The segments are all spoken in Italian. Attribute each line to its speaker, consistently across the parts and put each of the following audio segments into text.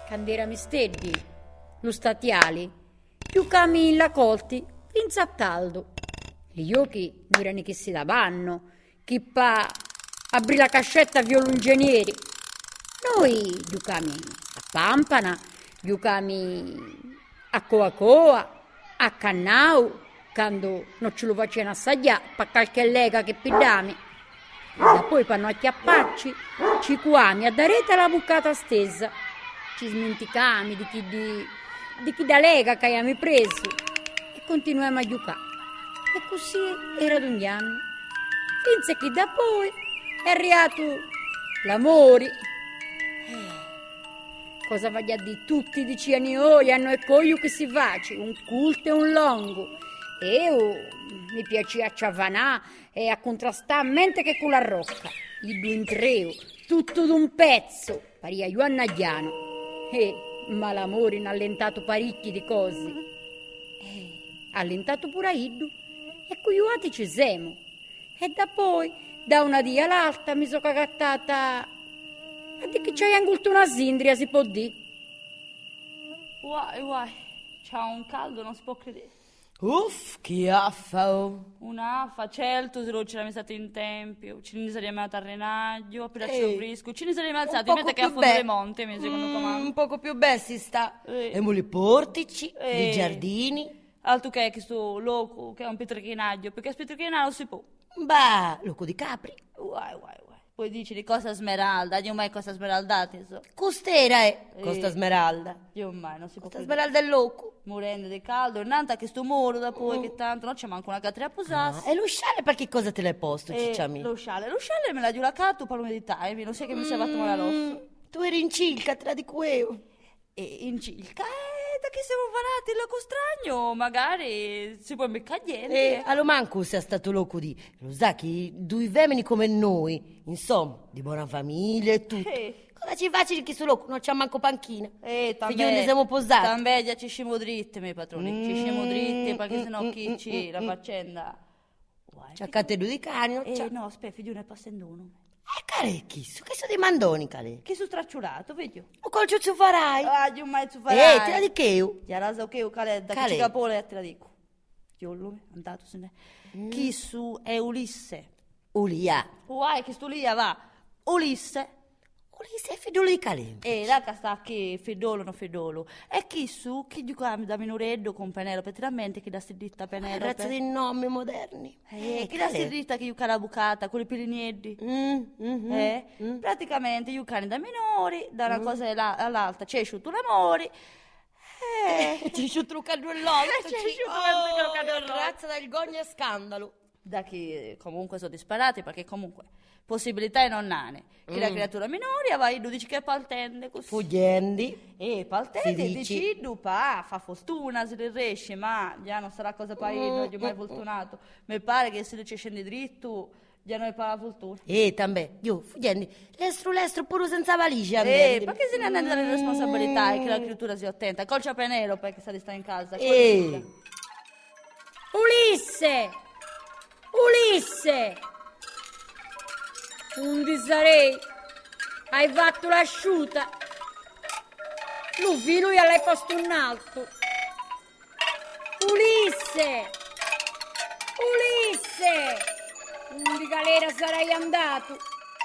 Speaker 1: Candera misteddi, lo statiali, più cammi la colti, finza a taldo. Gli occhi non erano che si davanno, chi pa aprì la cascetta violungenieri. Noi giocami a pampana, giocami a coa, a cannau, quando non ce lo facevano assaggiare, per qualche lega che pidami. E poi per non acchiapparci, ci cuami a darete la bucata stessa. Ci smenticami di chi da lega che abbiamo preso e continuiamo a giocare. E così era d'un anno. Finché che da poi è arrivato l'amore. Cosa voglio dire? Tutti dicevano, oh, hanno e coglio che si face, un culto e un longo. E mi piaceva a ciavanà e a contrastare mente che con la rocca. Il due in tre, tutto d'un pezzo, paria io a Nagliano. Ma l'amore ha allentato parecchi di cose. Ha allentato pure a Iddu. E cuiuati ci siamo. E da poi, da una dia all'altra, mi sono cagattata. E di che c'hai angolto una sindria, si può dire?
Speaker 2: Uai, c'ha un caldo, non si può credere.
Speaker 3: Uff, che affa, oh.
Speaker 2: Un'affa, certo, se non ce l'abbiamo stato in tempio. Ci ne saremmo andati a Renaggio, a Pilaccio Frisco. Ci ne saremmo alzati, mentre che a Fondo dei Monti, mi secondo comando.
Speaker 3: Un poco più bel si sta. E mo li portici, i giardini.
Speaker 2: Altro che questo loco, che è un pietrechinaggio, perché spietrechina non si può.
Speaker 3: Bah, loco di capri.
Speaker 2: Uai. Poi dici di Costa Smeralda, io mai Costa Smeralda, so.
Speaker 3: Costera è Costa Smeralda.
Speaker 2: Io mai, non si può
Speaker 3: Costa Smeralda è loco.
Speaker 2: Morendo di caldo, innanzi a questo muro da poi che tanto non c'è manco una catria a posarsi.
Speaker 3: E lo scialle per che cosa te l'hai posto, cicciami?
Speaker 2: Lo scialle me l'ha giuracato per meditarmi, non sai che mi sei fatto male all'osso.
Speaker 3: Tu eri in Cilca, tra di queo.
Speaker 2: E in Cilca? Da che siamo varati il loco strano, magari si può beccare niente.
Speaker 3: Allo manco sia stato loco di, lo sa che due uomini come noi, insomma, di buona famiglia e tutto. Cosa ci facci che su loco? Non c'ha manco panchina. Figlioli siamo posati.
Speaker 2: Tambeglia ci scimo dritte, miei padroni, ci scimo dritte, perché sennò chi ci la faccenda.
Speaker 3: C'ha cattedo di cani,
Speaker 2: no, aspetta, figlione, passendono.
Speaker 3: Care, che sono dei mandoni, care?
Speaker 2: Che sono stracciulato, vedi?
Speaker 3: O col ciuccio farai?
Speaker 2: Io mai ci farai.
Speaker 3: Te la dico io.
Speaker 2: Ti la so che io, care, da che ci capone, te la dico. Io lui, andato, se ne... Chi su è Ulisse.
Speaker 3: Ulia.
Speaker 2: Che stu Ulia va. Ulisse
Speaker 3: è fedolo di Calente.
Speaker 2: Là che sta che fedolo. E chi su, chi giocava da minoreddo con Penelope, veramente chi da sti dritta Penelope.
Speaker 3: Razza di nomi moderni.
Speaker 2: Chi da sti dritta che giocava la bucata con i pilineddi. Praticamente giocano da minori, da una cosa all'altra, c'è sciutto l'amore.
Speaker 3: C'è sciutto un cadruellotto. Razza del gogna scandalo.
Speaker 2: Da che comunque sono disparati, perché comunque possibilità non nane. Che la creatura minore vai, tu dici che è paltende così.
Speaker 3: Fuggendi.
Speaker 2: Paltende dici, fa fortuna se le riesce, ma già non sarà cosa per io, non ho mai fortunato. Mi pare che se le ci scendi dritto, già non è per la fortuna.
Speaker 3: Tambè, io, fuggendi, l'estro pure senza valigia.
Speaker 2: Perché se ne hanno le responsabilità e che la creatura sia attenta. Colcia Penelope che sta di stare in casa.
Speaker 1: Ulisse! Un disarei! Hai fatto l'asciuta! Lui l'hai posto un alto! Ulisse! Di galera sarai andato!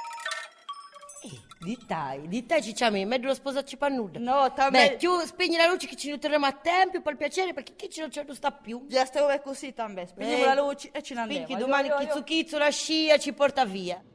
Speaker 3: Dittai cicciami, meglio lo sposarci per nulla.
Speaker 2: No, tambè.
Speaker 3: Più spegni la luce che ci nutriamo a tempo per piacere, perché chi non ce lo sta più.
Speaker 2: Già stiamo così tambè, spegniamo la luce e ce ne andiamo.
Speaker 3: Perché domani chizzo la scia ci porta via.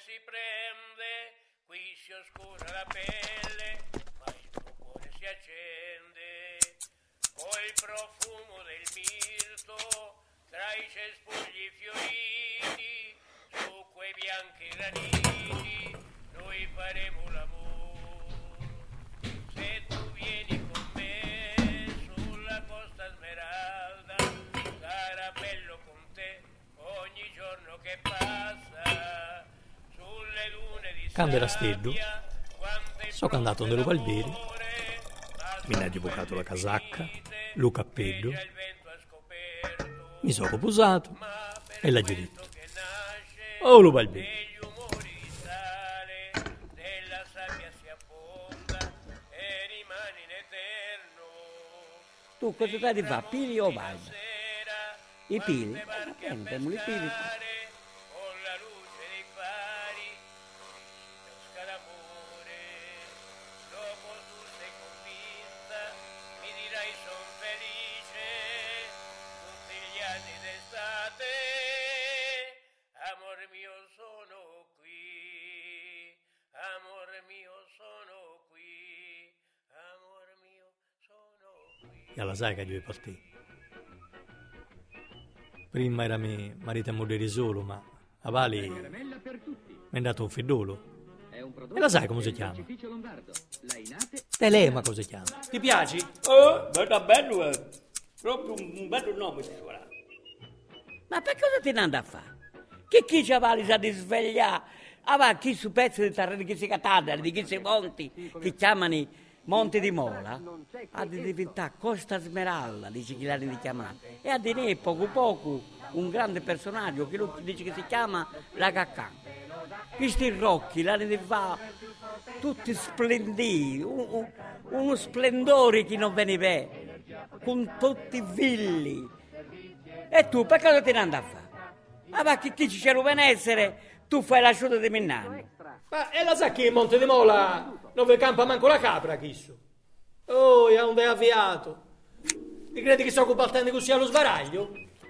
Speaker 4: si prende, qui si oscura la pelle, ma il tuo cuore si accende col profumo del mirto tra i cespugli fioriti, su quei bianchi graniti noi faremo l'amore. Se tu vieni con me sulla costa smeralda, sarà bello con te ogni giorno che passa sulle dune di
Speaker 5: Cambia
Speaker 4: sabbia.
Speaker 5: steddo, so che è andato nello Valberi, mi ha giocato la casacca, lo cappello, mi sono posato e l'ha detto. Oh, lo Valberi.
Speaker 6: Tu cosa stai di fare? Pili o vai? I pili? Andiamo i pili.
Speaker 5: E la sai che due partì. Prima era mio marito e moglie solo, ma a Vali mi è dato un figliolo. E la sai come si chiama? Telema come si chiama? Ti piaci?
Speaker 6: Guarda bello, proprio un bello nome. Ma per cosa te ne andai a fare? Che chi ci vale sa di svegliare? Ah, chi su pezzi di terreno che si catadano, di chi si monti, che chiamano Monte di Mola, ha di diventare Costa Smeralda, dice chi l'hanno chiamato, e ha di ne poco un grande personaggio che lo dice che si chiama la Caccan. Questi rocchi l'hanno di fare tutti splendidi, uno splendore che non veniva, con tutti i villi. E tu per cosa te ne andai a fare? Ah, ma chi ci c'era benessere, tu fai la sciuta di Minnano.
Speaker 5: Ma e la sa che in Monte di Mola non vi campa manco la capra, chisso? Oh, è un avviato. Ti credi che sto combattendo così allo sbaraglio?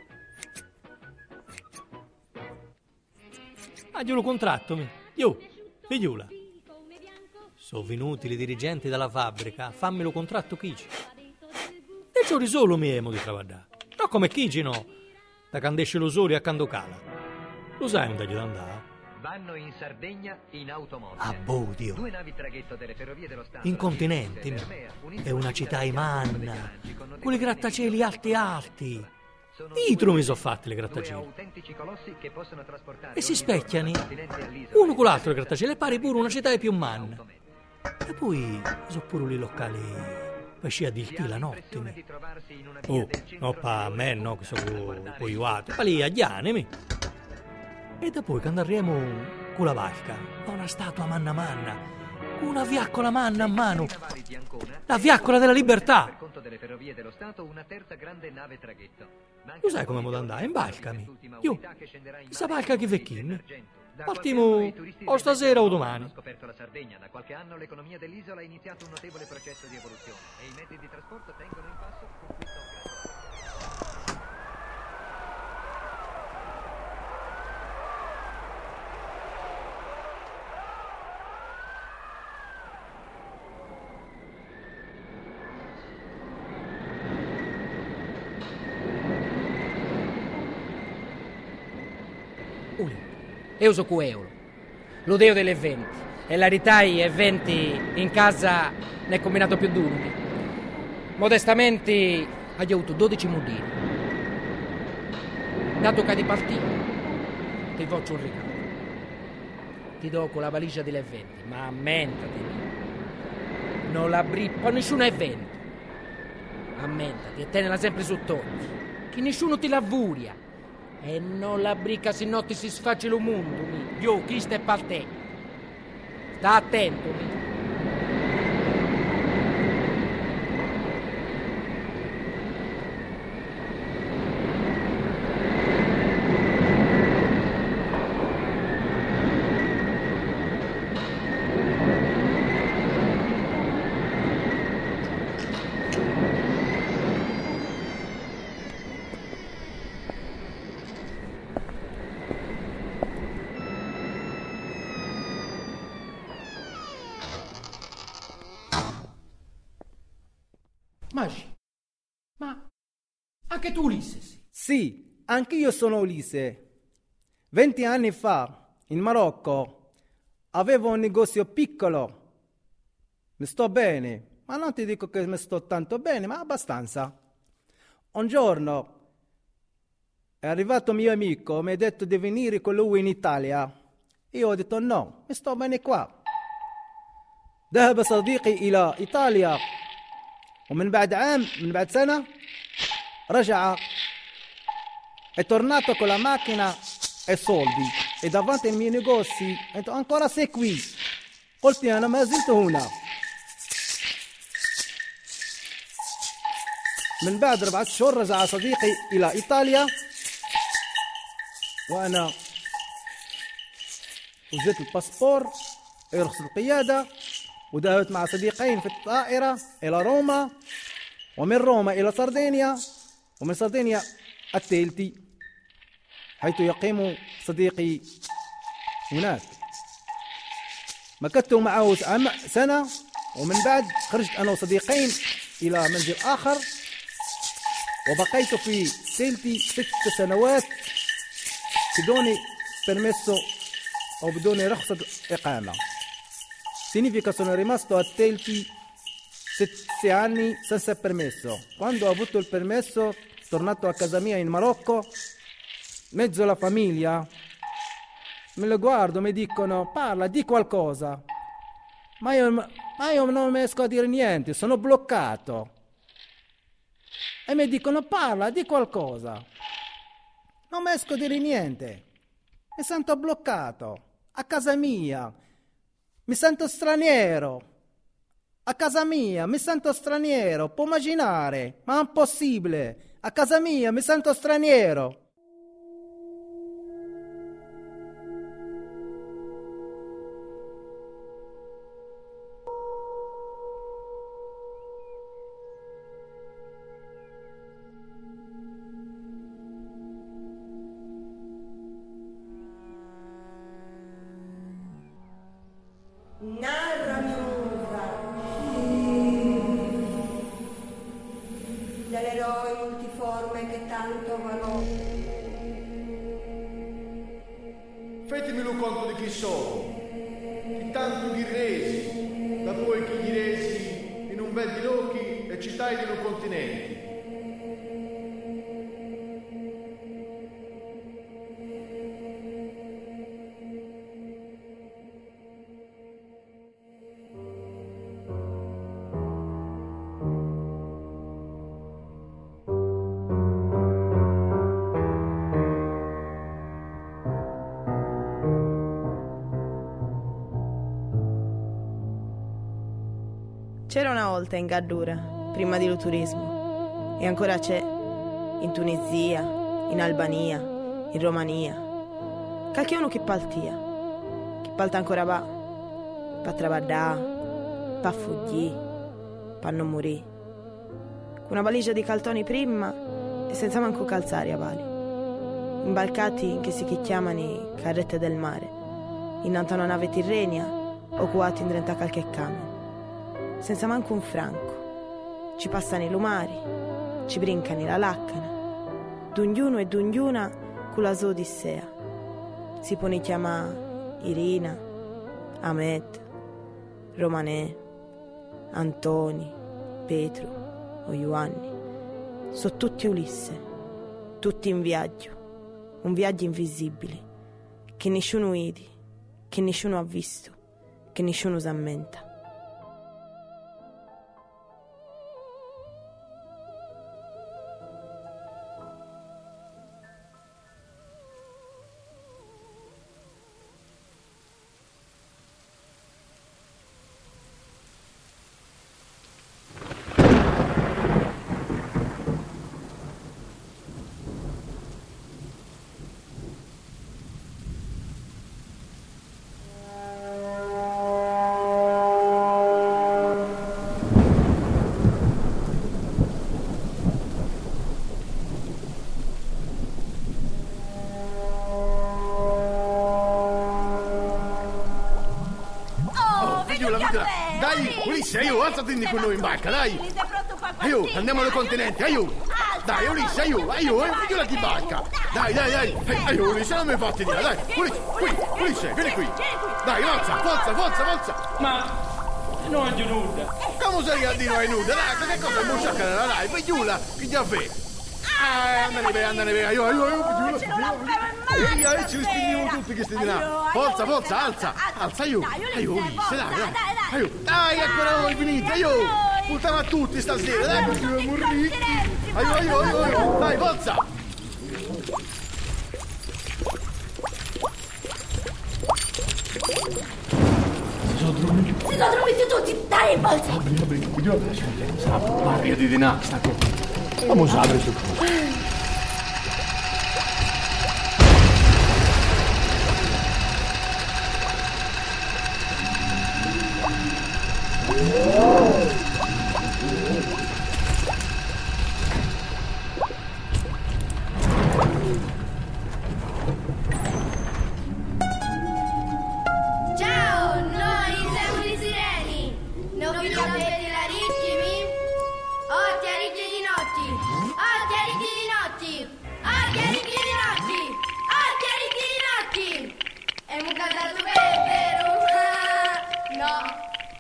Speaker 5: Ma io lo contratto, mi. Io, figliula. Sono venuti i dirigenti della fabbrica, fammelo contratto Chici. E c'ho solo mi emo di travagliare. No, come Chici no. Da candesce lo soli a Candocala. Lo sai un taglio da andare?
Speaker 7: Vanno in Sardegna in automobile.
Speaker 5: A Bodio.
Speaker 7: 2 navi traghetto delle ferrovie dello Stato.
Speaker 5: In continente. È una città imanna. Con i grattacieli alti. Dietro mi sono fatti le grattacieli. E si specchiano. Uno con l'altro i grattacieli. E pare pure una città più manna. E poi sono pure i locali per scia di la notte. Oh, no, pa me no, che sono coiuato. Pa lì a Gianemi. E poi quando arriviamo con la barca, una statua manna, con una fiaccola manna a mano, la fiaccola della libertà. Tu sai come devo andare? Imbarcami. Io, questa barca che vecchini. Partiamo o stasera o domani.
Speaker 7: Scoperto la Sardegna, da qualche anno l'economia dell'isola ha iniziato un notevole processo di evoluzione e i mezzi di trasporto tengono in passo con questo graduale.
Speaker 8: Io so cu euro, lo deo degli eventi, e la ritai eventi in casa ne è combinato più d'uno. Modestamente ho avuto 12 mulini. Dato che di partire, ti faccio un regalo. Ti do con la valigia degli eventi, ma ammentati, non la brippo a nessun evento. Ammentati e tenela sempre sott'occhio, che nessuno ti lavvuria. E non la bricca se no ti si sfaccia lo mondo, io chi sta per te. Sta attento, mi. Magi, ma anche tu Ulisse sì?
Speaker 9: Sì, anch'io sono Ulisse. 20 anni fa, in Marocco, avevo un negozio piccolo. Mi sto bene, ma non ti dico che mi sto tanto bene, ma abbastanza. Un giorno è arrivato un mio amico, mi ha detto di venire con lui in Italia. Io ho detto no, mi sto bene qua. ذهب صديقي إلى إيطاليا ومن بعد عام من بعد سنة رجع. È tornato con la macchina e soldi e davanti ai miei negozi ha detto ancora sei qui. قلت أنا ما زلت هنا. من بعد 4 شهور رجع صديقي إلى إيطاليا وأنا وجدت الباسبور رخصة القيادة وذهبت مع صديقين في الطائرة إلى روما ومن روما إلى سردينيا ومن سردينيا التيلتي حيث يقيم صديقي هناك. مكثت معه سنة ومن بعد خرجت أنا وصديقين إلى منزل آخر وبقيت في تيلتي 6 سنوات بدون permesso o بدون رخصة إقامة. Significa sono rimasto a Telti 7 anni senza permesso. Quando ho avuto il permesso, tornato a casa mia in Marocco, mezzo alla famiglia, me lo guardo, mi dicono parla, di qualcosa. Ma io non riesco a dire niente, sono bloccato. E mi dicono parla, di qualcosa. Non riesco a dire niente. Mi sento bloccato. A casa mia. Mi sento straniero. A casa mia mi sento straniero. Può immaginare? Ma è impossibile. A casa mia mi sento straniero.
Speaker 10: Narrami un'uva dell'eroe multiforme che tanto valò.
Speaker 11: Fatemi lo conto di chi sono, chi tanto gli resi, da poi chi gli resi in un bel di lochi e citai di un continenti.
Speaker 12: C'era una volta in Gaddura, prima di lo turismo, e ancora c'è, in Tunisia, in Albania, in Romania. Qualche uno che palta ancora pa trabadà, pa fuggì, pa non morì. Con una valigia di caltoni prima e senza manco calzari a vali. Imbarcati in che si chiamano carrette del mare, innanto a una nave tirrenia, occupati in 30 qualche camion. Senza manco un franco. Ci passano i lumari, ci brincano la laccana. D'ognuno e d'ognuna con la sua odissea. Si pone chiamare Irina, Ahmed, Romanè, Antoni, Petro o Ioanni. Sono tutti Ulisse, tutti in viaggio, un viaggio invisibile, che nessuno vede, che nessuno ha visto, che nessuno si ammenta.
Speaker 11: Dai, Ulisse, alzati con noi in barca, dai!
Speaker 10: Sei pronto per
Speaker 11: Aiuto, andiamo al continente, aiuto. Dai, Ulisse, aiuto, figliola di barca. Dai. Aiuto, Ulisse, non mi fatti dire, dai. Ulisse, vieni qui. Dai, forza.
Speaker 6: Ma non è nuda.
Speaker 11: Come sei a dire non è nuda? Dai, che cosa è musciacca? Dai, figliola, che già fai? Andane via, aiuto, figliola. Ce li spingiamo tutti che stai là. Forza, alza, aiuto, Ulisse, dai. Dai, ancora voi finite, aiuto. Puttana a tutti stasera, dai, perché devo morire. Aiuto, dai, forza.
Speaker 10: Si sono dormiti tutti, dai, forza.
Speaker 11: Apri, Maria di Dinà, sta qua. Vamos, apri su.
Speaker 10: Ciao, noi siamo i sireni. Non vi sapete la ritmi? Occhi a ricchi di notti. Occhi a ricchi di notti. Occhi a ricchi di notti. Occhi a ricchi di notti. E mu cantato vero? No.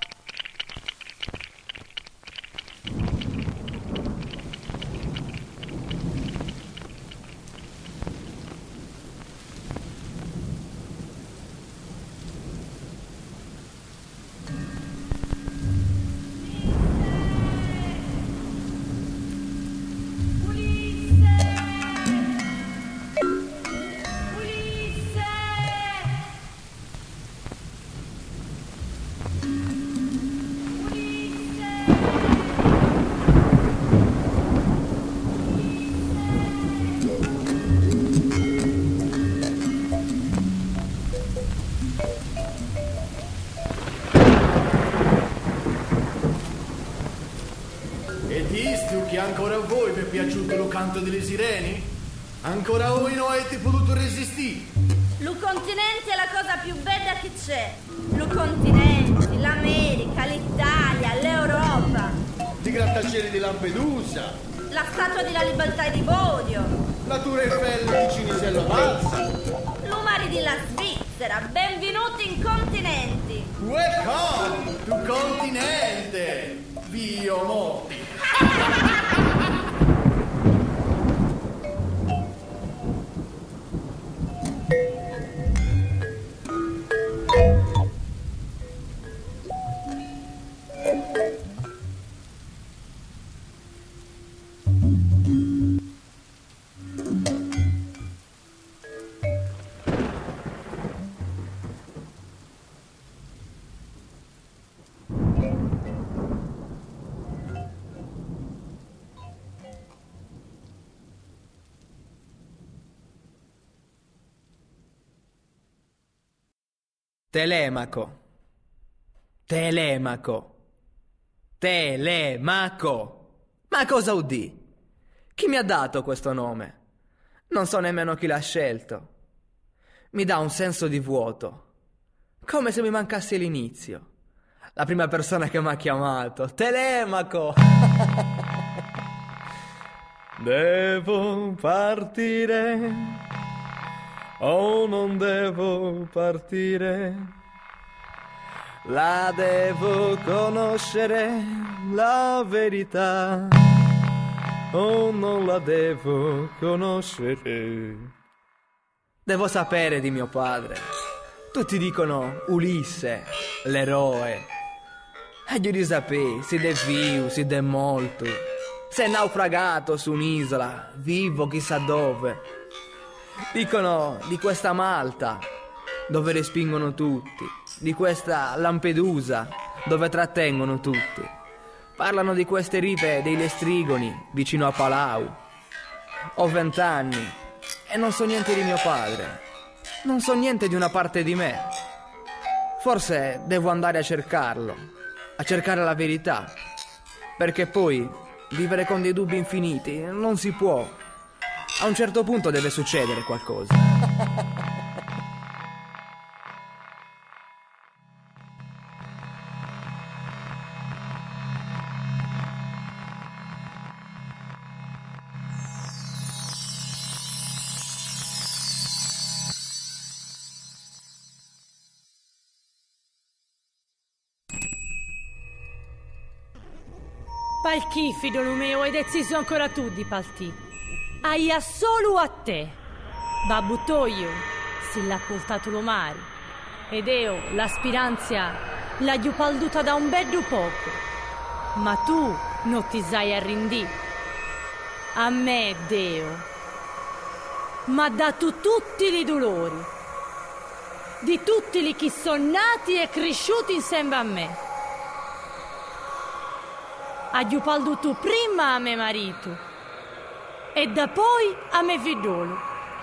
Speaker 11: E disto che ancora a voi vi è piaciuto lo canto delle sirene? Ancora voi non avete potuto resistere?
Speaker 2: Lo continente è la cosa più bella che c'è. Lo continente, l'America, l'Italia, l'Europa.
Speaker 11: I grattacieli di Lampedusa.
Speaker 2: La statua della libertà di Bodio.
Speaker 11: La Tour Eiffel di Cinisello Balsa.
Speaker 2: L'Umari della Svizzera. Benvenuti in continenti.
Speaker 11: Welcome to continente. Dio morti.
Speaker 8: Telemaco. Ma cosa udì? Chi mi ha dato questo nome? Non so nemmeno chi l'ha scelto. Mi dà un senso di vuoto, come se mi mancasse l'inizio. La prima persona che mi ha chiamato, Telemaco. Devo partire. Oh, non devo partire, la devo conoscere, la verità. Oh, non la devo conoscere. Devo sapere di mio padre. Tutti dicono Ulisse, l'eroe. E io di sapere, si è vivo, si è molto. Si è naufragato su un'isola, vivo chissà dove. Dicono di questa Malta, dove respingono tutti, di questa Lampedusa, dove trattengono tutti. Parlano di queste ripe dei Lestrigoni, vicino a Palau. Ho 20 anni e non so niente di mio padre. Non so niente di una parte di me. Forse devo andare a cercarlo, a cercare la verità. Perché poi vivere con dei dubbi infiniti non si può. A un certo punto deve succedere qualcosa.
Speaker 13: Palchi, figliolo mio, ed deciso ancora tu di palti. Aia solo a te. Babbo Toio, si l'ha portato lo mare. Ed io, la speranza, l'ho palduta da un bello poco. Ma tu non ti sai arrendì. A me, Deo, m'ha dato tutti i dolori. Di tutti li che sono nati e cresciuti insieme a me. Aglio palduto prima a mio marito e da poi a mio figliolo.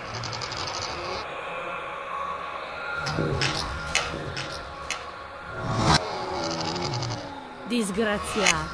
Speaker 13: Disgraziati.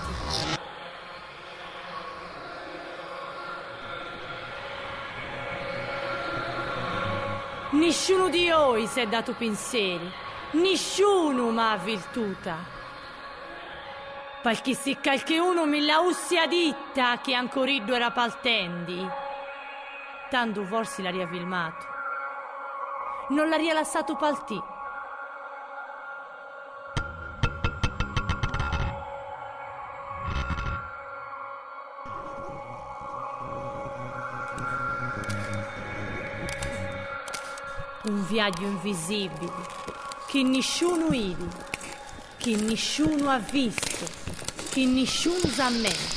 Speaker 13: Nessuno di voi si è dato pensieri, nessuno m'ha virtuta. Perché se qualcuno me la ussia ditta che ancora era paltendi, tanto forse l'aria filmato, non l'aria lasciato paltì. Un viaggio invisibile che nessuno vede, che nessuno ha visto, che nessuno sammenta.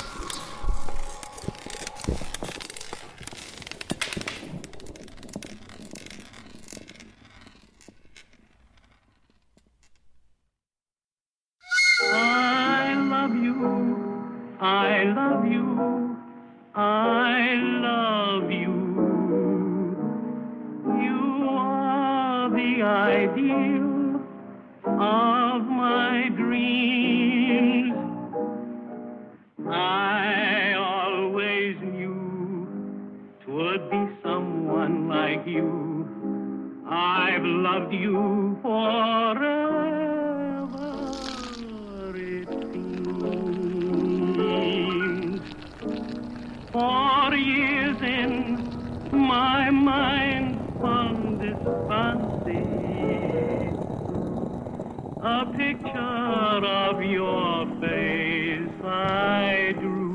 Speaker 14: I love you, I love you, I love you. The ideal of my dreams. I always knew 'twould be someone like you. I've loved you forever, it seems. For years in my mind spun this fancy, a picture of your face I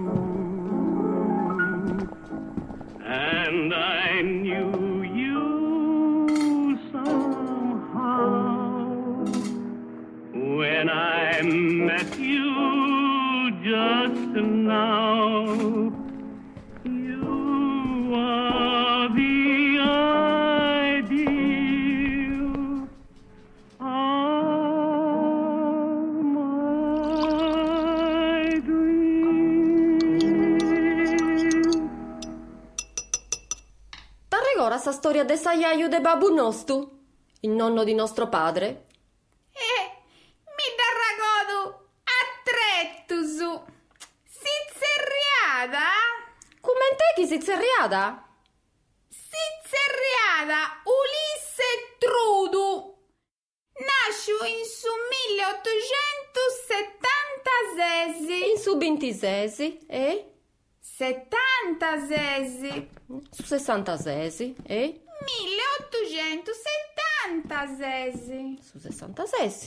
Speaker 14: drew, and I knew you somehow when I met you just now. You are the ideal of my dream.
Speaker 15: T'arregora sta storia de saiaio de babu nostru, il nonno di nostro padre?
Speaker 16: Mi darragodu a trettusu. Sizzerriada?
Speaker 15: Com'è chi si zerriada?
Speaker 16: Sizzerriada Ulisse Trudu. Nasciu in su 1876.
Speaker 15: In su 26,
Speaker 16: 76.
Speaker 15: Su 66,
Speaker 16: 1876.
Speaker 15: Su 66.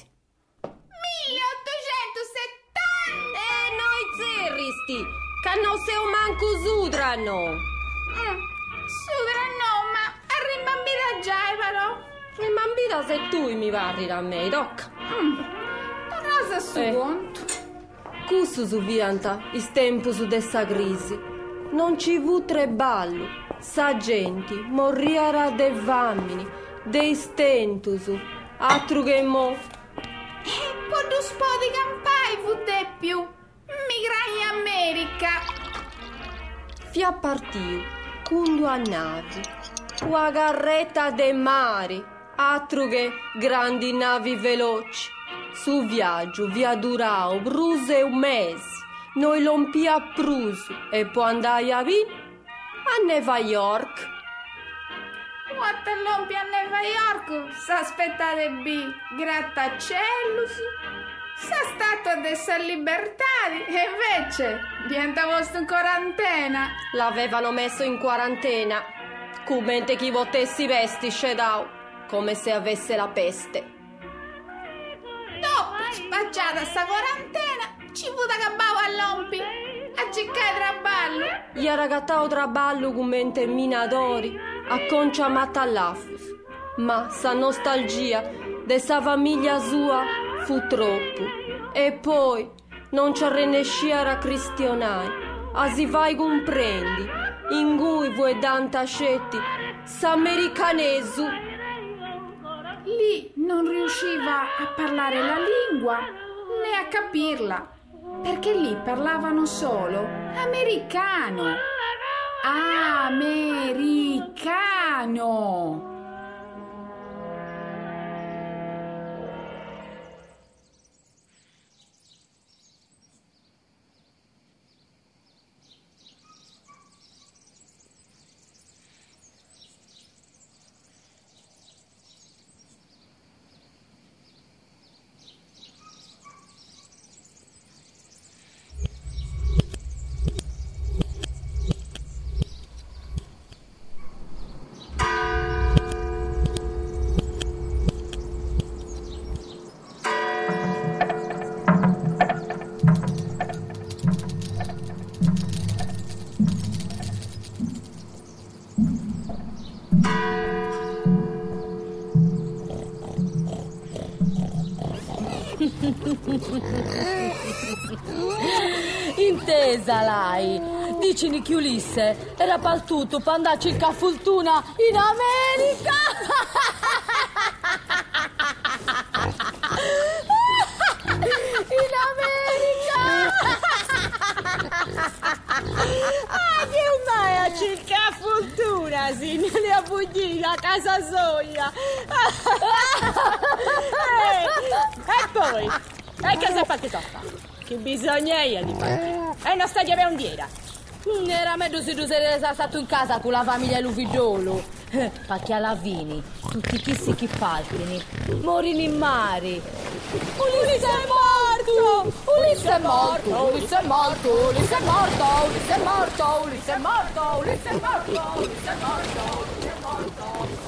Speaker 16: 1870.
Speaker 15: Noi zerristi, che non se manco sudrano.
Speaker 16: Sudrano, ma arrimbambita già, però.
Speaker 15: Rimbambita se tu mi parli a me, tocca.
Speaker 16: Tornasa su conto.
Speaker 15: Cusso su vianta, il tempo su dessa crisi. Non ci fu tre ballo, sa gente, morriera de vammini, de stentus, altro che mo.
Speaker 16: Quando spo di campai fu de più, migrai in America.
Speaker 15: Fia partiu, cundo a navi, una carretta de mare, altro che grandi navi veloci. Su viaggio via durao bruse un mese, noi lompia prusu e poi andai a vin a New York.
Speaker 16: Quattro lompi a New York, s'aspettate B, grattacellus, sa stato adesso a libertà e invece diventa vostro in quarantena.
Speaker 15: L'avevano messo in quarantena, commente chi votessi vesti scedau, come se avesse la peste.
Speaker 16: Dopo spacciata sta quarantena, ci fu da cabbavo all'ompi a cercare traballo.
Speaker 15: Gli ha ragattao traballo come in terminatori a concia matallafus. Ma sa nostalgia de sa famiglia sua fu troppo. E poi non ci arrenescia a cristionai. A si vai comprendi in cui vuoi dantascetti s'americanesu.
Speaker 16: Lì non riusciva a parlare la lingua né a capirla, perché lì parlavano solo americano. Americano.
Speaker 13: Intesa lei, dicini che Ulisse era paltuto per andare a cercare fortuna in America. In America. Che mai a cercare fortuna, si non è a buggire a casa soia. E poi, e che sei partito a fare? Che bisogna io di partire? E non stai di avere un'diera? Era meglio se tu sei stato in casa con la famiglia e il figliolo. Perché alla fine, tutti chi si palpini, morino in mare. Ulisse è morto! Ulisse è morto! Ulisse è morto! Ulisse è morto! Ulisse è morto! Ulisse è morto! Ulisse è morto! Ulisse è morto! Ulisse è morto!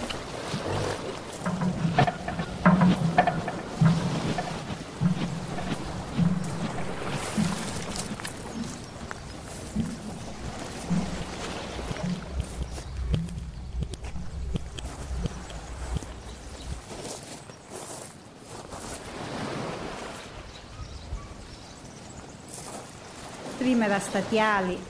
Speaker 1: Prima era statiali,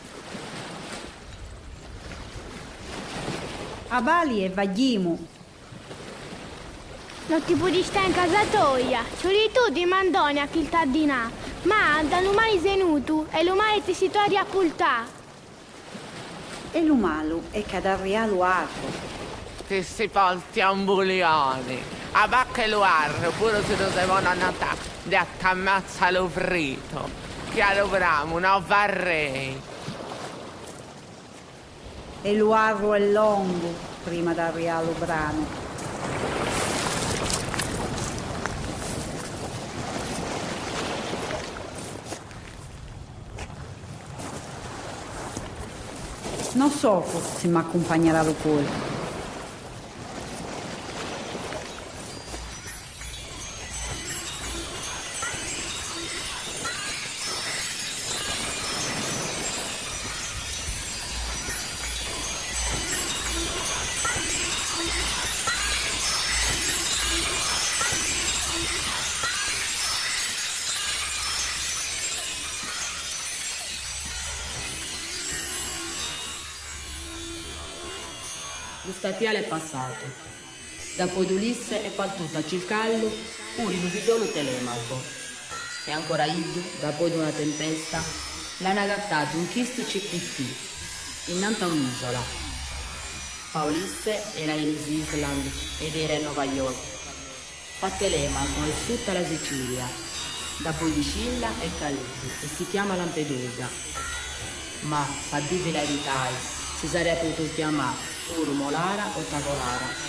Speaker 1: a Bali e Vaglimu.
Speaker 10: Non ti puoi stare in casa tua, ci tu di mandoni a chi tardinà, ma da l'umani senuto e l'umani ti si torna a pultà.
Speaker 1: E l'umalu è cadarrialu arco.
Speaker 17: Che si porti a un bulione, a bacche lo arro, pure se lo devono andare, di attammazza lo frito. Chiaro bramo, no varrei.
Speaker 1: E l'uarro è longo prima d'arriare lo brano. Non so se mi accompagnerà lo cuore.
Speaker 18: Lo statiale è passato. Dopo di Ulisse è partito a cercarlo pure il figliolo Telemaco. E ancora io, dopo di una tempesta, l'hanno agattato un chisto cicchitti, innanzi a un'isola. Ma Ulisse era in Island ed era in Nuova York. Fa Telemaco è tutta la Sicilia, dopo di Scilla e Calesi, e si chiama Lampedusa. Ma, a dire la verità, si sarebbe potuto chiamare Molara o Tagolara.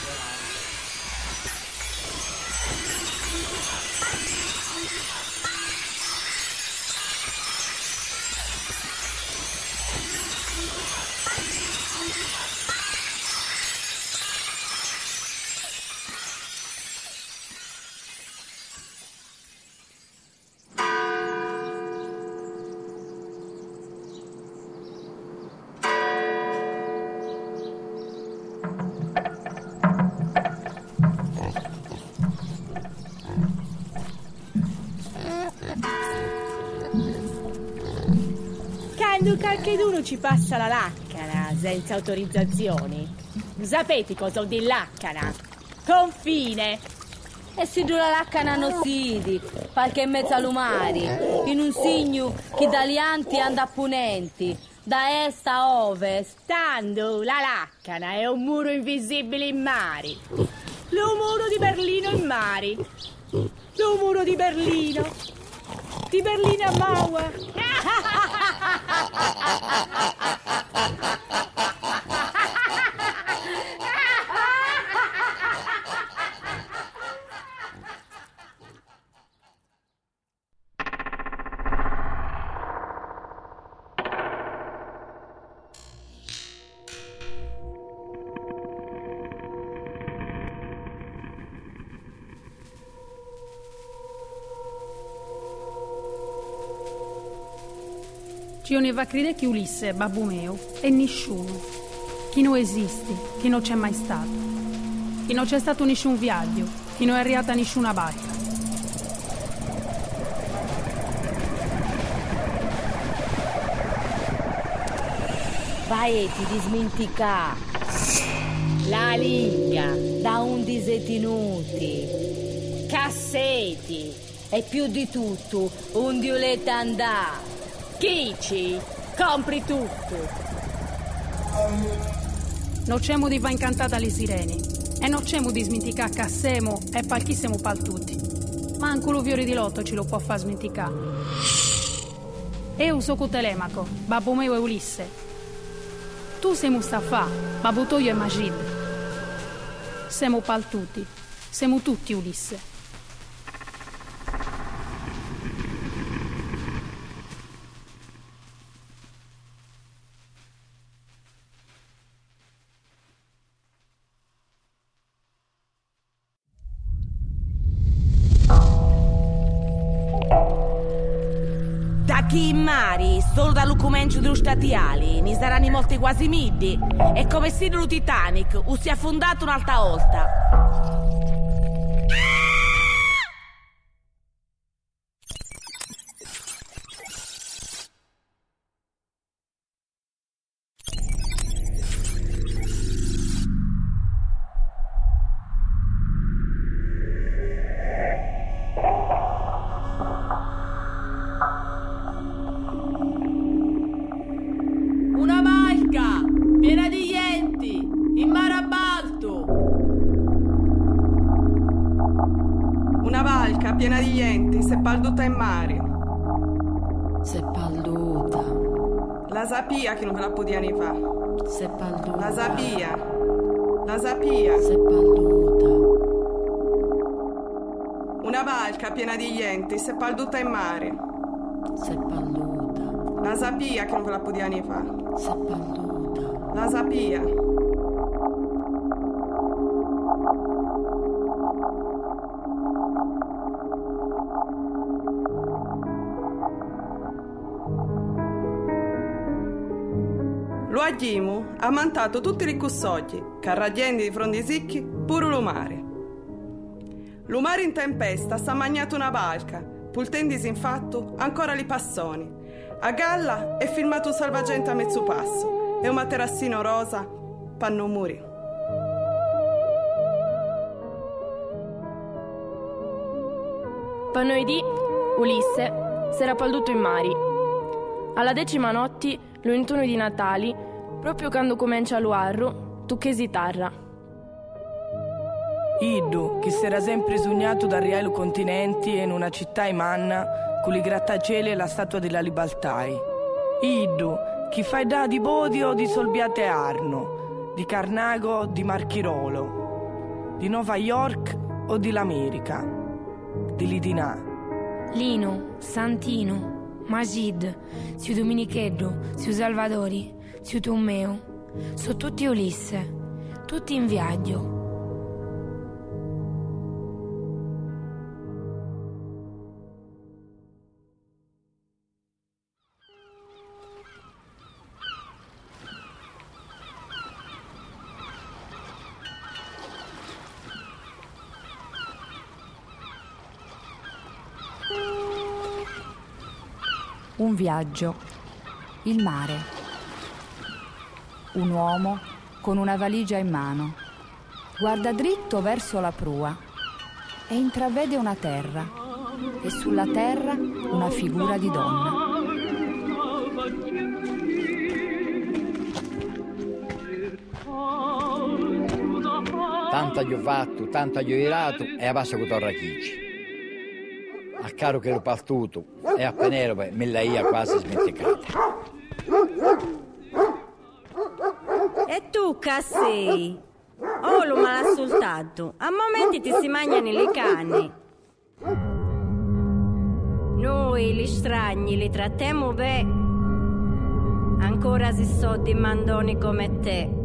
Speaker 13: quando qualcheduno ci passa la laccana senza autorizzazioni. Sapete cosa vuol dire laccana? Confine.
Speaker 2: E se giù la laccana hanno siti, perché in mezzo all'umari, in un signo che da lianti anda a punenti, da est a ovest.
Speaker 13: Stando la laccana è un muro invisibile in mari. Lo muro di Berlino in mari. Lo muro di Berlino. Di Berlino a Mauer.
Speaker 19: Io ne va a credere che Ulisse, babbo mio, è nessuno. Chi non esiste, chi non c'è mai stato. Chi non c'è stato nessun viaggio, chi non è arrivata nessuna barca.
Speaker 2: Vai ti smenticà. La linga da 11 tenuti. Cassetti. E più di tutto, un dioletto andà.
Speaker 13: Chici, compri tutto.
Speaker 19: Non c'emo di va incantata alle sirene. E non c'emo di smenticare che siamo e per chi siamo per tutti. Ma anche lo fiore di lotto ce lo può far smenticare. Io sono con Telemaco, babbo mio è Ulisse. Tu sei Mustafa, babbo tuo è Majid. Siamo per tutti. Siamo tutti Ulisse.
Speaker 18: Qui in mari, solo dall'ucumencio dello statiali, ne saranno morti quasi midi. E come se lo Titanic si è affondato un'altra volta.
Speaker 13: Piena di ienti, in mare a balto.
Speaker 12: Una valca piena di ienti, sepalduta in mare.
Speaker 18: Sepalduta.
Speaker 12: La sapia che non ve la podiani fa.
Speaker 18: Sepalduta.
Speaker 12: La sapia. La sapia.
Speaker 18: Sepalduta.
Speaker 12: Una valca piena di ienti, sepalduta in mare.
Speaker 18: Sepalduta.
Speaker 12: La sapia che non ve la podiani fa.
Speaker 18: Sepalduta.
Speaker 12: La sapia. Lo aglimu ha mantato tutti i cussogli, carragliendi di frondisicchi, pure l'umare. L'umare in tempesta s'ha magnato una valca, pultendisi infatto ancora li passoni. A galla è filmato un salvagente a mezzo passo. E un materassino rosa, panno muri.
Speaker 20: Panoidi, Ulisse, s'era perduto in mari. Alla 10ª notte, l'21 di Natali, proprio quando comincia l'uarro, tu che esitarra.
Speaker 21: Iddu, che si era sempre sognato da arrivare ai continenti in una città imanna, con i grattacieli e la statua della libertà. Iddu, chi fai da di Bodio di Solbiate Arno, di Carnago di Marchirolo, di Nuova York o di l'America, di Lidinà.
Speaker 22: Lino, Santino, Majid, Siu Dominicheddo, Siu Salvadori, Siu Tommeo, sono tutti Ulisse, tutti in viaggio.
Speaker 23: Un viaggio.
Speaker 3: Il mare. Un uomo con una valigia in mano guarda dritto verso la prua e intravede una terra e sulla terra una figura di donna.
Speaker 4: Tanto gli ho fatto, tanto gli ho irato e a passo che torna chici. A caro che ero partuto e a Penelope me la ia quasi smenticata.
Speaker 23: E tu, che sei? Oh, lo malassoltato. A momenti ti si mangiano le canne. Noi, gli strani, li trattiamo bene. Ancora si so di mandoni come te.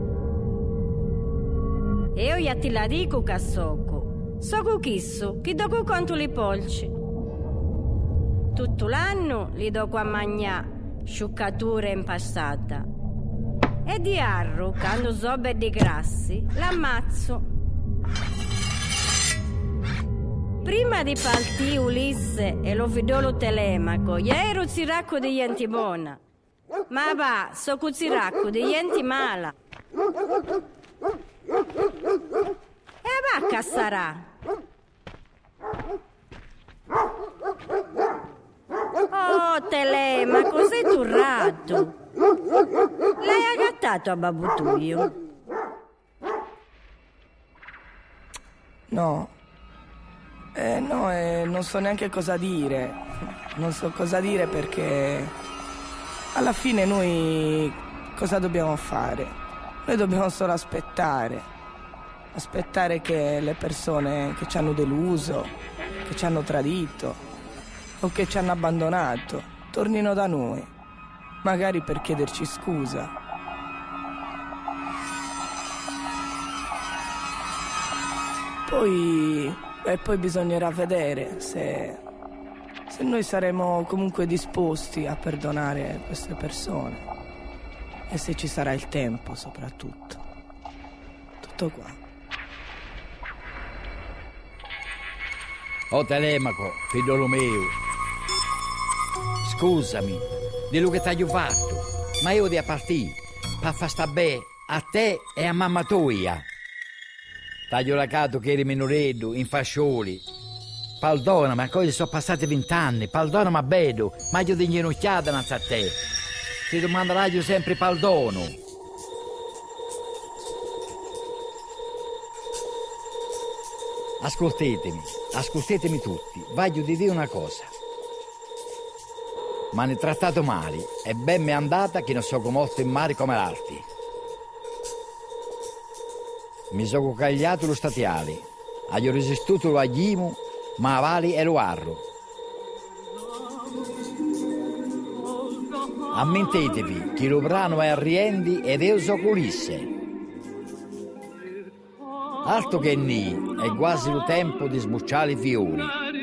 Speaker 23: E io ya ti la dico, Cassocco. So cuchisso, chi do quanto li polci. Tutto l'anno li do a mangià sciuccatura impastata. E di arro, quando sobe di grassi, l'ammazzo. Prima di partire Ulisse e lo fidolo Telemaco, ero ziracco di gente buona. Ma va, so ziracco di gente mala. E va a sarà. Oh, Telemaco, sei turrato. L'hai agattato a Babutuio?
Speaker 21: No. Non so neanche cosa dire. Non so cosa dire perché alla fine noi cosa dobbiamo fare? Noi dobbiamo solo aspettare. Aspettare che le persone che ci hanno deluso, che ci hanno tradito o che ci hanno abbandonato tornino da noi, magari per chiederci scusa. Poi bisognerà vedere se noi saremo comunque disposti a perdonare queste persone e se ci sarà il tempo soprattutto. Tutto qua.
Speaker 4: Oh Telemaco, figliolo mio, scusami di quello che ti ho fatto, ma io devo partire per far sta bene a te e a mamma tua. T'ho raccato che eri minoreddo, in fascioli. Perdona, ma così sono passati 20 anni, perdona ma vedo, ma io di inginocchiata innanzi a te. Ti domanderai sempre perdono. Ascoltatemi tutti, voglio di dire una cosa. Mi hanno trattato male e ben mi è andata che non sono morto in mare come l'altri. Mi sono cagliato lo statiale, ho resistuto lo aglimu, ma a vali e lo arro. Ammentetevi che lo brano è arriendi ed io so Ulisse. Altro che ni, è quasi lo tempo di sbucciare i fiori.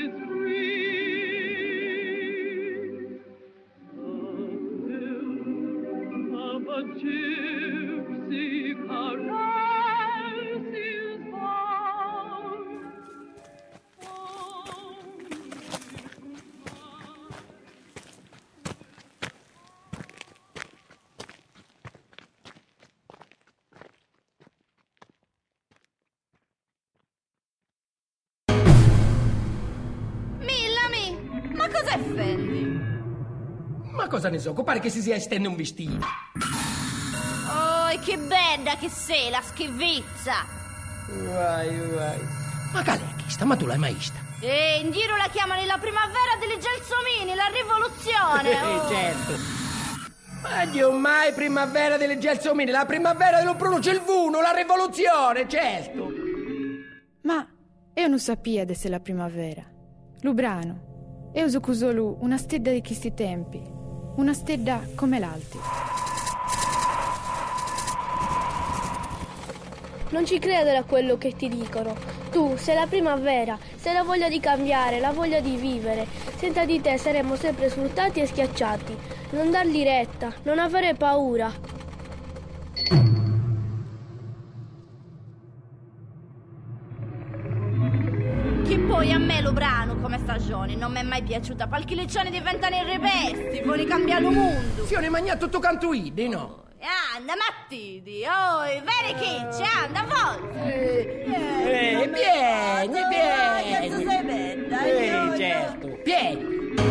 Speaker 8: Ma cosa ne so, pare che si sia estende un vestito.
Speaker 23: Oh, che bella che sei, la schifezza!
Speaker 8: Vai. Ma Calecchista, ma tu l'hai mai vista?
Speaker 23: In giro la chiamano la primavera delle Gelsomini, la rivoluzione! Oh.
Speaker 8: Certo. Ma io mai primavera delle Gelsomini, la primavera dello Bruno Celvuno, la rivoluzione, certo!
Speaker 24: Ma io non sapevo di essere la primavera. Lubrano, io uso solo una stella di questi tempi. Una stella come l'altra.
Speaker 25: Non ci credere a quello che ti dicono. Tu sei la primavera, sei la voglia di cambiare, la voglia di vivere. Senza di te saremmo sempre sfruttati e schiacciati. Non dargli retta, non avere paura.
Speaker 23: Che poi a me lo brano come stagione
Speaker 2: non mi è mai piaciuta. Perché i leccioni diventano irripesti, poi cambiano mondo.
Speaker 8: Fione magna tutto canto idi, no?
Speaker 2: Anda, mattidi, very kitsch, anda, forza.
Speaker 8: Vieni.
Speaker 2: Che tu sei bella.
Speaker 8: Certo, vieni.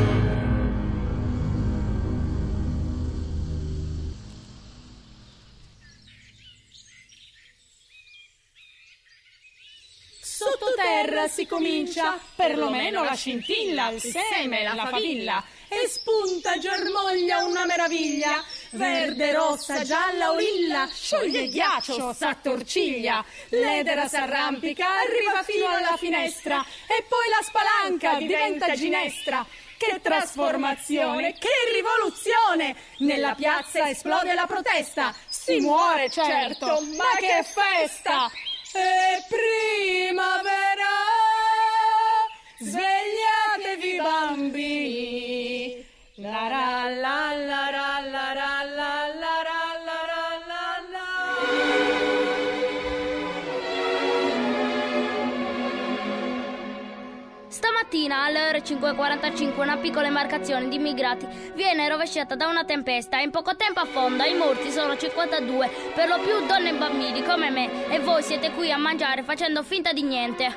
Speaker 19: Sottoterra si comincia, perlomeno la scintilla, il seme, la favilla, e spunta, germoglia una meraviglia, verde, rossa, gialla o lilla, scioglie il ghiaccio, s'attorciglia, l'edera s'arrampica, arriva fino alla finestra, e poi la spalanca diventa ginestra. Che trasformazione, che rivoluzione! Nella piazza esplode la protesta, si muore certo, ma che festa! E primavera, svegliatevi bambini, la la la la la la la la la
Speaker 25: Stamattina alle ore 5:45 una piccola imbarcazione di immigrati viene rovesciata da una tempesta e in poco tempo affonda. I morti sono 52, per lo più donne e bambini come me, e voi siete qui a mangiare facendo finta di niente.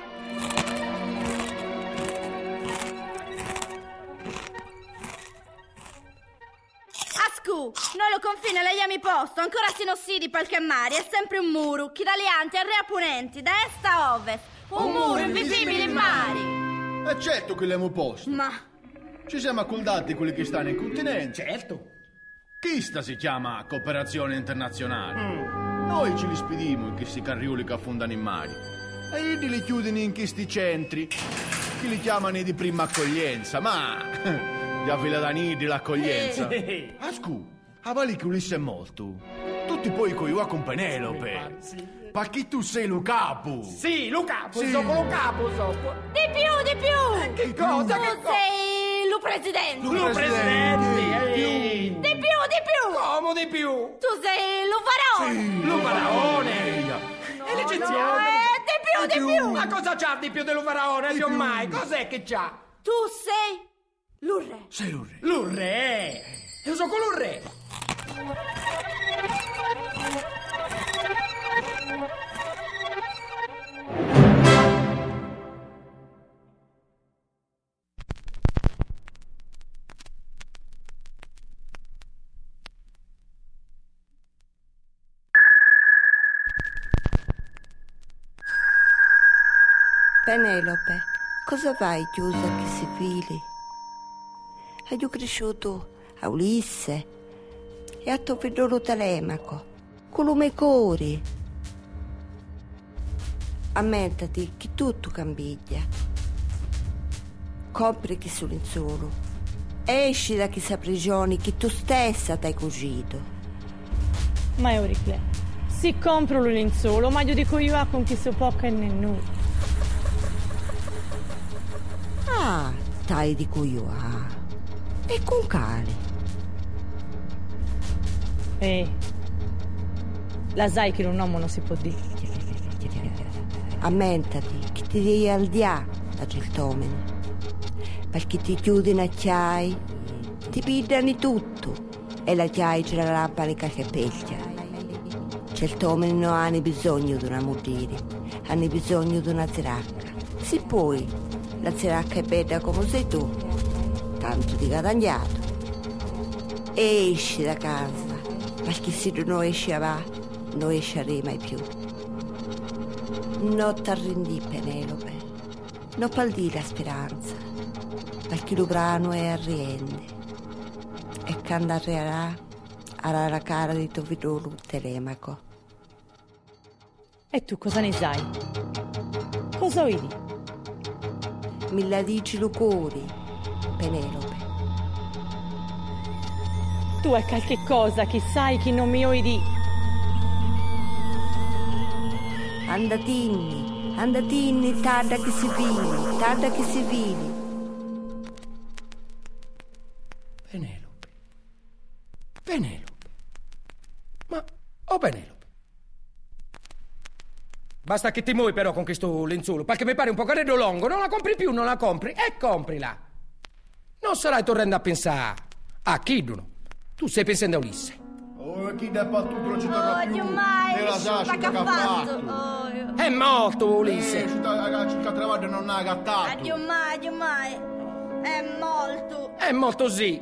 Speaker 2: Ascu, noi lo confine le abbiamo posto, ancora si nossidi qualche mare, è sempre un muro, chi dalle anti e re apponenti, da est a ovest, un muro invisibile in mari.
Speaker 5: È certo che l'abbiamo posto.
Speaker 2: Ma
Speaker 5: ci siamo accordati quelli che stanno in continente.
Speaker 8: Certo.
Speaker 5: Questa si chiama cooperazione internazionale. Noi ce li spediamo in questi carrioli che affondano in mare e li chiudono in questi centri che li chiamano di prima accoglienza. Ma già fila da nidi l'accoglienza. Ascu, a vali che Ulisse è morto, tutti poi coi con Penelope. Perché tu sei lo capo.
Speaker 8: Sì, lo capo, sono lo capo,
Speaker 2: Di più!
Speaker 8: Che cosa?
Speaker 2: Tu sei lo presidente.
Speaker 8: Lo presidente.
Speaker 2: Di più!
Speaker 8: Come di più?
Speaker 2: Tu sei lo faraone.
Speaker 8: Sì, lo faraone. E l'egiziano?
Speaker 2: Di più!
Speaker 8: Ma cosa c'ha di più dello faraone? Dio mai, cos'è che c'ha?
Speaker 2: Tu sei l'urre.
Speaker 5: Sei l'urre.
Speaker 8: L'urre. Io sono con l'urre.
Speaker 6: Penelope, cosa vai chiusa che si fili? Hai cresciuto a Ulisse e a tuo figlio Telemaco, con lume cori. Ammentati che tutto cambia. Compri chi sul solo, esci da chissà prigioni che tu stessa t'hai cucito.
Speaker 13: Ma Euricle, si compro lo lenzuolo, ma io dico io a con chi si può che ne nulla.
Speaker 6: Ah, tai dico io e con cali.
Speaker 13: La sai che un uomo non si può dire.
Speaker 6: Ammentati che ti devi al dia da geltomene, perché ti chiudono a chiai, ti pigliano tutto e la chiai ce la lampano che peglia. Geltomene non hanno bisogno di una moglie, hanno bisogno di una zeracca. Se poi la zeracca è bella come sei tu, tanto di guadagnato. Esci da casa, perché se tu non esci avanti, non esci mai più. Non ti arrendi, Penelope, non paldi la speranza, perché lo brano è arriende. E quando arriverà, avrà la cara di tuo figlio Telemaco.
Speaker 13: E tu cosa ne sai? Cosa vedi?
Speaker 6: Mi la dici lo cuori, Penelope.
Speaker 13: Tu hai qualche cosa che sai che non mi oidi.
Speaker 6: Andatini, tarda che si vini.
Speaker 8: Penelope. Ma, Penelope. Basta che ti muovi però con questo lenzuolo, perché mi pare un po' carrello lungo. Non la compri più, non la compri. E comprila. Non sarai tornando a pensare a Chidduno. Tu stai pensando a Ulisse.
Speaker 5: Oh, chi da tutto non ci torna più.
Speaker 2: Mai,
Speaker 5: E la sa, che ha fatto.
Speaker 8: È morto Ulisse.
Speaker 5: Città travaglio non ha gattato.
Speaker 2: Addio mai. È molto.
Speaker 8: È morto sì.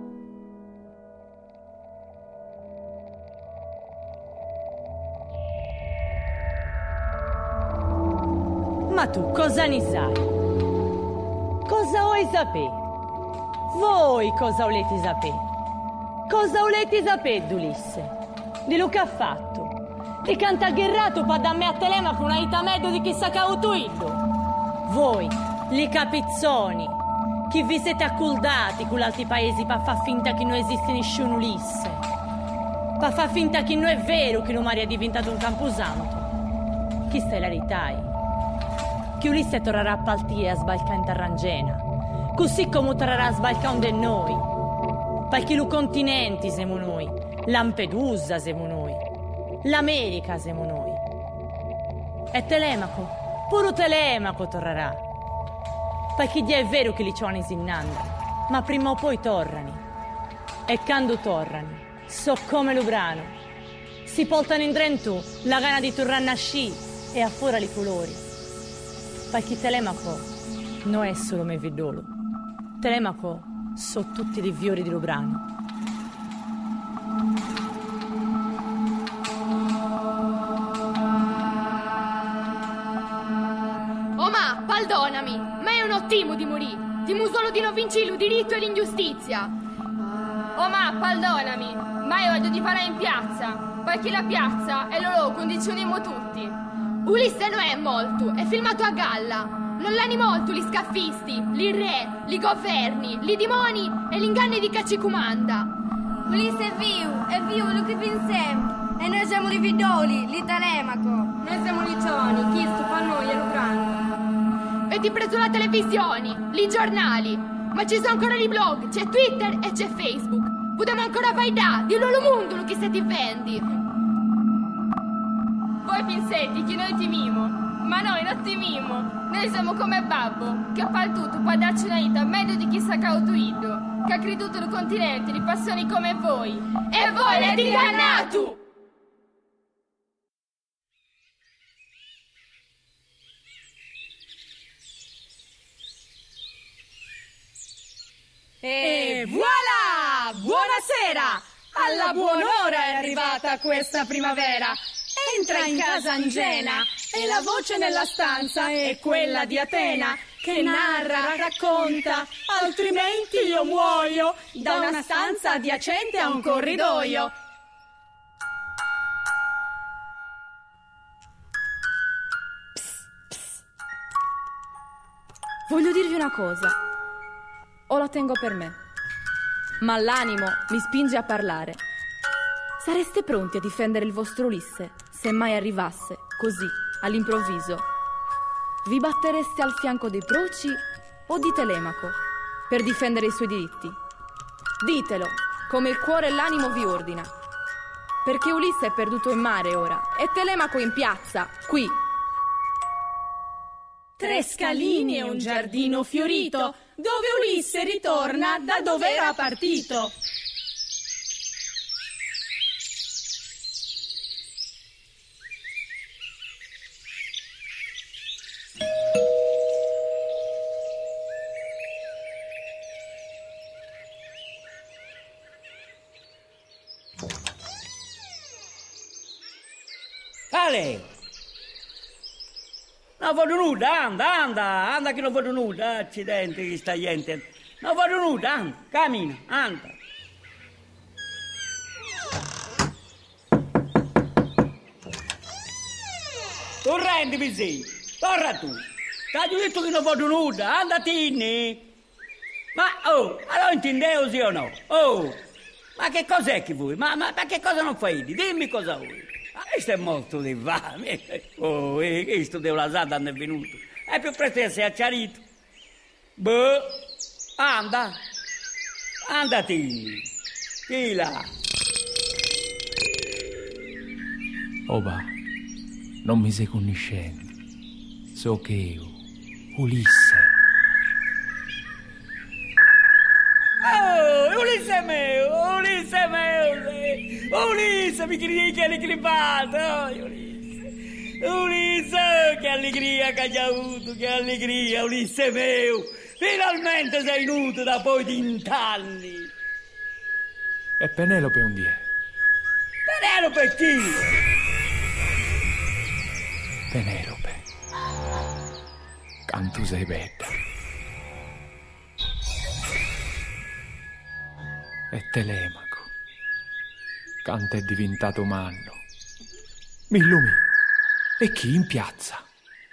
Speaker 13: Ma tu cosa ne sai? Cosa vuoi sapere? Voi cosa volete sapere? Cosa volete sapere d'Ulisse? Di lo che ha fatto? Di canta agguerrato per darmi a Telemaco una vita meglio di chissà che ha avuto io? Voi, li capizzoni, chi vi siete acculdati con gli altri paesi per far finta che non esiste nessun Ulisse, per far finta che non è vero che l'Omari è diventato un camposanto. Chi sta la verità? Che Ulisse tornerà a partire a sbalcare in Tarrangena, così come tornerà a sbalcare di noi. Perché lo continenti siamo noi, Lampedusa siamo noi, l'America siamo noi. E Telemaco, pure Telemaco tornerà. Perché è vero che li cioni si innanda, ma prima o poi tornano. E quando tornano, so come Lubrano, si portano in Trentù la gana di tornare a sci e a fuori i colori. Perché Telemaco non è solo Mevidolo. Telemaco sono tutti i fiori di Lubrano.
Speaker 7: Oh ma, perdonami, ma è un ottimo di morì. Timo solo di non vincere il diritto e l'ingiustizia. Oh ma, perdonami, ma io voglio di fare in piazza, perché la piazza è lo condizioniamo tutti. Ulisse non è molto, è filmato a galla. Non l'hanno molto gli scaffisti, li re, li governi, li dimoni e gli inganni di chi ci comanda.
Speaker 2: Ulisse è vivo lo che pensiamo. E noi siamo i Vidoli, li Telemaco.
Speaker 7: Noi siamo i giovani, chi sto per noi è lo grande. E ti preso la televisione, li giornali, ma ci sono ancora i blog, c'è Twitter e c'è Facebook. Potremmo ancora vaidà, dillo al mondo lo che siete vendi. Voi pensate che noi timimo, ma noi non timimo. Noi siamo come Babbo, che ha fatto tutto per darci una vita meglio di chissà che ha autoido, che ha creduto nel continente di passioni come voi. E voi l'avete ingannato!
Speaker 19: E voilà! Buonasera! Alla buon'ora è arrivata questa primavera. Entra in casa Angena e la voce nella stanza è quella di Atena che narra, racconta, altrimenti io muoio da una stanza adiacente a un corridoio.
Speaker 20: Voglio dirvi una cosa. O la tengo per me, ma l'animo mi spinge a parlare. Sareste pronti a difendere il vostro Ulisse se mai arrivasse, così, all'improvviso? Vi battereste al fianco dei Proci o di Telemaco per difendere i suoi diritti? Ditelo, come il cuore e l'animo vi ordina. Perché Ulisse è perduto in mare ora e Telemaco in piazza, qui.
Speaker 19: 3 scalini e un giardino fiorito, dove Ulisse ritorna da dove era partito.
Speaker 9: Ale! Non vado nuda, anda che non vado nuda, accidenti che sta gente. Non vado nuda, anda, cammina, anda. Tu rendimi, sì, torna tu. Ti ho detto che non vado nuda, andatini. Ma, allora intendevo sì o no? Ma che cos'è che vuoi? Ma che cosa non fai? Dimmi cosa vuoi. Questo è molto di fame. Questo della Santa non è venuto. È più presto che sei acciarito. Andati. Chi là?
Speaker 11: Oba, non mi sei conoscendo. So che io, Ulisse.
Speaker 9: Ulisse mio, Ulisse, mi credi che hai clipato, Ulisse, che allegria che hai avuto, che allegria, Ulisse mio, finalmente sei venuto da poi di 20 anni.
Speaker 11: E Penelope un die?
Speaker 9: Penelope chi?
Speaker 11: Penelope, cantu sei bella. E Telemaco, canto è diventato manno. Mi illumini. E chi in piazza?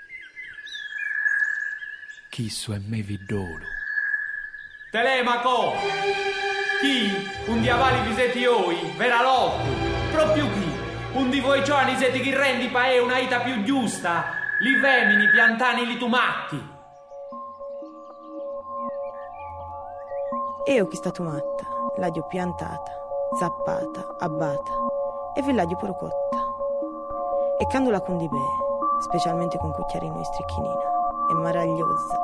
Speaker 11: Chi su è me vidolo?
Speaker 10: Telemaco! Chi? Un diavali vi siete oi, vera lotto? Proprio chi? Un di voi giovani siete chi rendi pae una ita più giusta? Li femini, piantani, li tumatti.
Speaker 12: Io chi stato matta, l'aglio piantata, zappata, abbata e ve l'aglio pure cotta. E quando la condibè, specialmente con cucchiarino e stricchinina, è meravigliosa.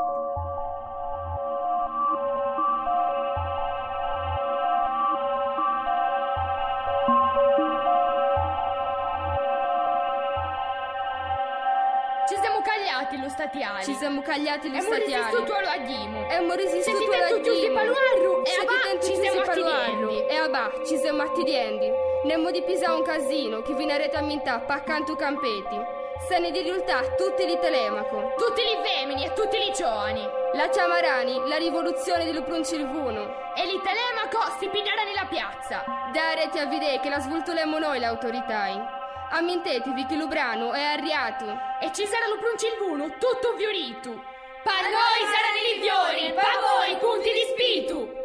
Speaker 7: Ci siamo cagliati lo statiali.
Speaker 20: Ci siamo cagliati lo
Speaker 7: statiali. E
Speaker 20: statiali.
Speaker 7: resistuto allo aghimo.
Speaker 20: E resistuto
Speaker 7: allo aghimo.
Speaker 20: tutti paluarru.
Speaker 7: E abà ci siamo attidiendi.
Speaker 20: E abà ci siamo attidiendi. Nemmo di Pisa un casino che vi narete a mintà paccanto campeti. Se ne di risultà tutti li Telemaco.
Speaker 7: Tutti li femmini e tutti li giovani.
Speaker 20: La Ciamarani, la rivoluzione di Lupruncilvuno.
Speaker 7: E li Telemaco si pigliano nella piazza.
Speaker 20: Darete a vide che la svoltolemo noi l'autorità. Ammintetevi che Lubrano è arriato.
Speaker 7: E ci sarà Lupruncilvuno tutto viorito. Pa noi saranno i viori, pa voi punti di spirito.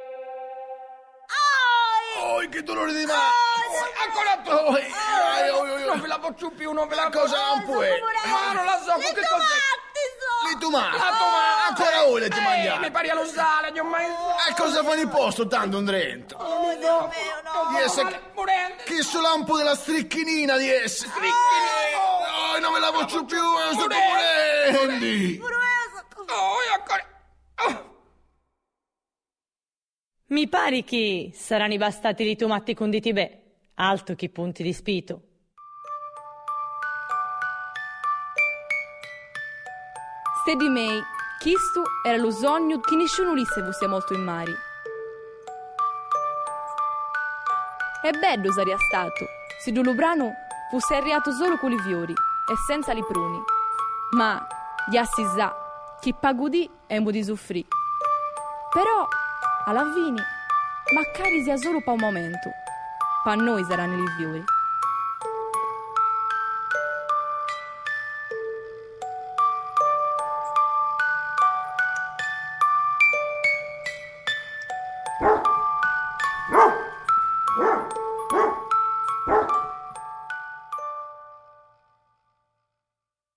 Speaker 5: Oh, che dolore di mano! Ancora tu!
Speaker 8: Non ve la faccio più, non ve la
Speaker 5: cosa non puoi?
Speaker 8: Ma non la so, che cos'è?
Speaker 5: Le tomate!
Speaker 8: La tomate!
Speaker 5: Ancora voi le ti mangiate!
Speaker 8: Mi pari allo sale, non ho mai...
Speaker 5: E cosa fanno in posto tanto un drento? Che su lampo della stricchinina di esse! Oh, non me la faccio più, sto morendo!
Speaker 13: Mi pare che saranno i bastati di tomati conditi beh, alto che punti di spito.
Speaker 20: Ste di mei, chisto era lo sogno che nessuno Ulisse fosse molto in mari. E bello sarebbe stato se Lubrano fosse arrivato solo con i fiori e senza li pruni. Ma gli si sa chi pagudì e mo di soffrì. Però alla fine, magari sia solo per un momento, per noi saranno i fiori.